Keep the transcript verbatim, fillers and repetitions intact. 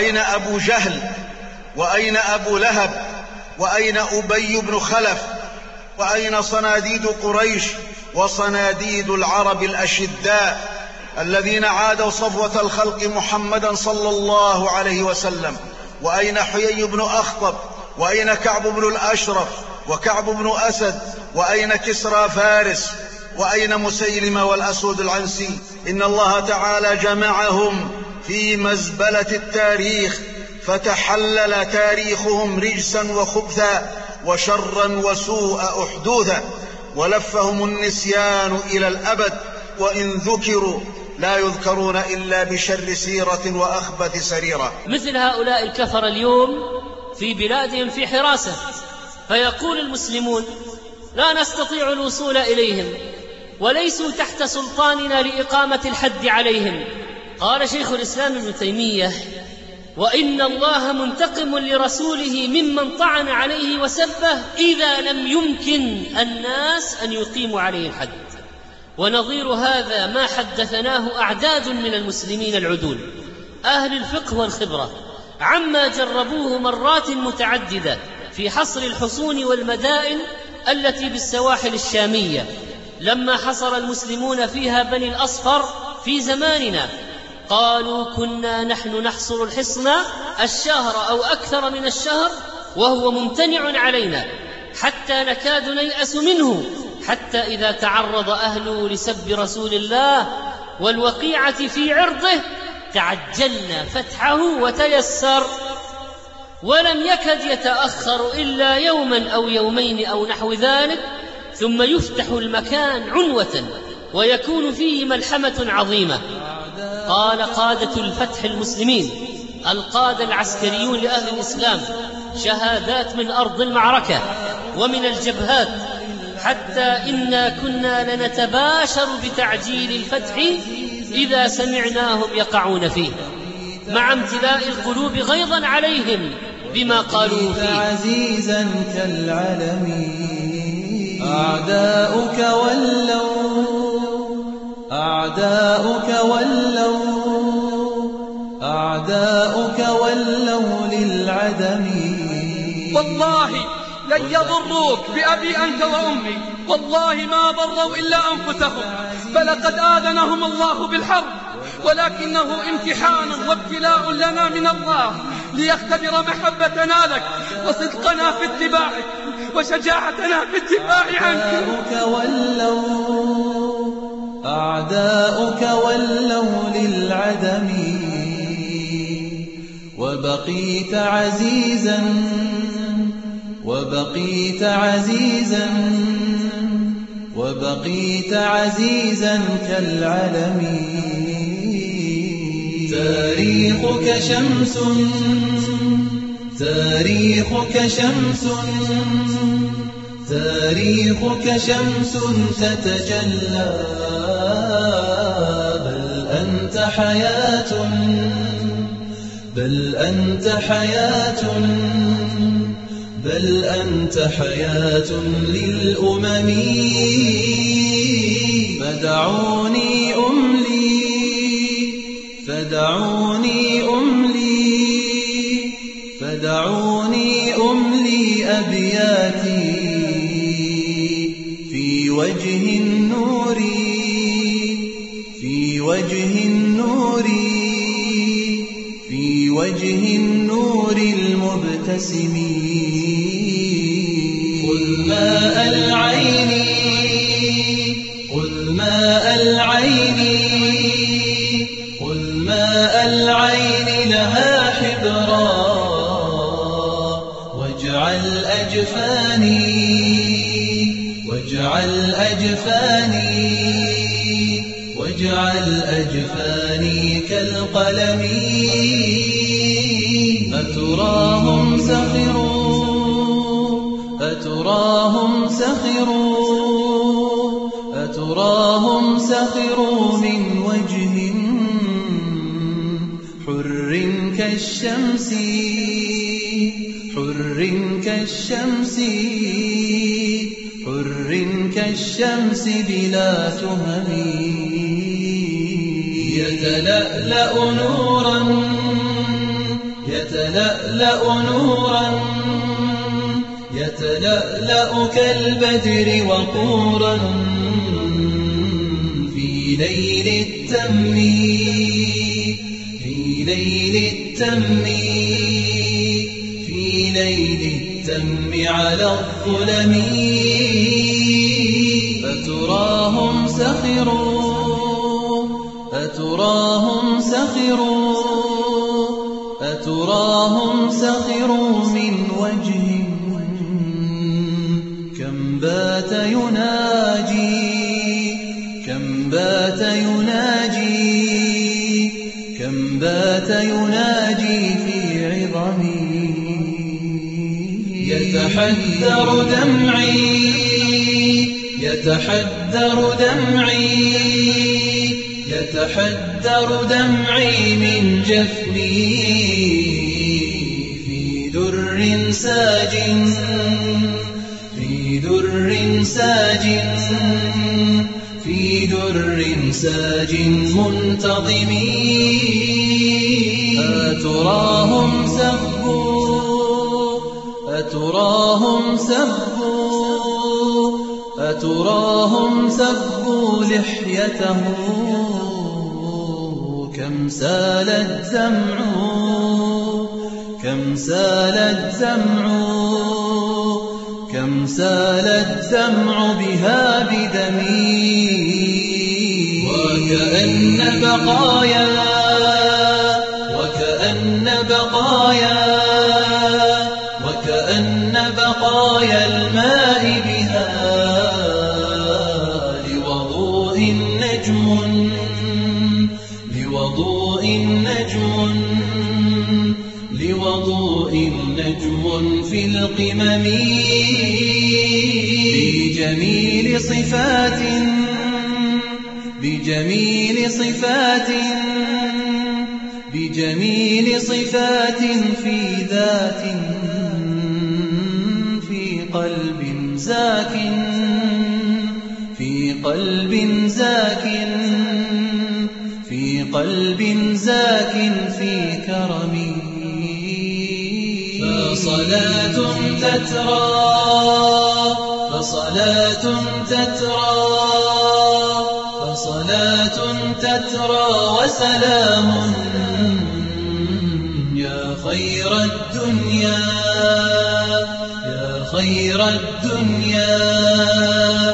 وأين أبو جهل، وأين أبو لهب، وأين أبي بن خلف، وأين صناديد قريش وصناديد العرب الأشداء الذين عادوا صفوة الخلق محمدا صلى الله عليه وسلم؟ وأين حيي بن أخطب، وأين كعب بن الأشرف وكعب بن أسد، وأين كسرى فارس، وأين مسيلمة والأسود العنسي؟ إن الله تعالى جمعهم في مزبلة التاريخ، فتحلل تاريخهم رجسا وخبثا وشرا وسوء أحدوثا، ولفهم النسيان إلى الأبد، وإن ذكروا لا يذكرون إلا بشر سيرة وأخبث سريرة. مثل هؤلاء الكفر اليوم في بلادهم في حراسة، فيقول المسلمون لا نستطيع الوصول إليهم وليسوا تحت سلطاننا لإقامة الحد عليهم. قال شيخ الإسلام ابن تيمية: وإن الله منتقم لرسوله ممن طعن عليه وسبه إذا لم يمكن الناس أن يقيموا عليه الحد. ونظير هذا ما حدثناه أعداد من المسلمين العدول أهل الفقه والخبرة عما جربوه مرات متعددة في حصر الحصون والمدائن التي بالسواحل الشامية، لما حصر المسلمون فيها بني الأصفر في زماننا. قالوا كنا نحن نحصر الحصن الشهر أو أكثر من الشهر وهو ممتنع علينا، حتى نكاد نيأس منه، حتى إذا تعرض أهله لسب رسول الله والوقيعة في عرضه تعجلنا فتحه وتيسر، ولم يكد يتأخر إلا يوما أو يومين أو نحو ذلك، ثم يفتح المكان عنوة ويكون فيه ملحمة عظيمة. قال قادة الفتح المسلمين القادة العسكريون لأهل الإسلام شهادات من أرض المعركة ومن الجبهات، حتى إنا كنا لنتباشر بتعجيل الفتح إذا سمعناهم يقعون فيه، مع امتلاء القلوب غيظا عليهم بما قالوا فيه. عزيزا كالعلم أعداؤك ولوا أعداؤك ولوا أعداؤك ولوا للعدم. والله لن يضروك بأبي أنت وأمي، والله ما ضروا إلا أنفسهم، فلقد آذنهم الله بالحرب، ولكنه امتحان وابتلاء لنا من الله ليختبر محبتنا لك وصدقنا في اتباعك وشجاعتنا في الدفاع عنك. أعداؤك ولوا أعداؤك ولوا للعدم، وبقيت عزيزا وبقيت عزيزا وبقيت عزيزا كالعلم. تاريخك شمس تاريخك شمس تاريخك شمس تتجلى، بل أنت حياة بل أنت حياة بل أنت حياة للأمم. فدعوني أملي فدعوني أملي فدعوني أملي أبياتي في وجه النور في وجه النور في وجه النور المبتسم. خذ ماء العين خذ ماء العين خذ ماء العين لها حبرا، واجعل أجفاني واجعل أجفاني واجعل أجفاني كالقلم. أتراهم سخروا أتراهم سخروا أتراهم سخروا من وجه حر كالشمس حر كالشمس حر كالشمس بلا تهم. يتلألأ نورا يتلألأ نورا يتلألأ كالبدر وقورا في ليل التم في ليل التم في ليل التم على الظلم أتراهم سخروا أتراهم سخروا أتراهم سخروا من وجه كم بات يناجي كم بات يناجي كم بات يناجي في عظمي يتحدر دمعي يتحدر دمعي يتحدر دمعي من جفني في در ساج في در ساج في در ساج منتظم أتراهم سبوا أتراهم سبوا أتراهم سبوا لحيته كم سال الدمع كم سال الدمع كم سال الدمع بها بدمي وكأن بقايا وكأن بقايا وكأن بقايا الماء بها لوضوء نجم لوضوء نجم لوضوء نجم في القمم بجميل صفات بجميل صفات بجميل صفات في ذات في قلب زاك في قلب زاك في قلب زاك في كرمي فصلاة تترى فصلاة تترى فصلاة تترى وسلام يا خير الدنيا يا خير الدنيا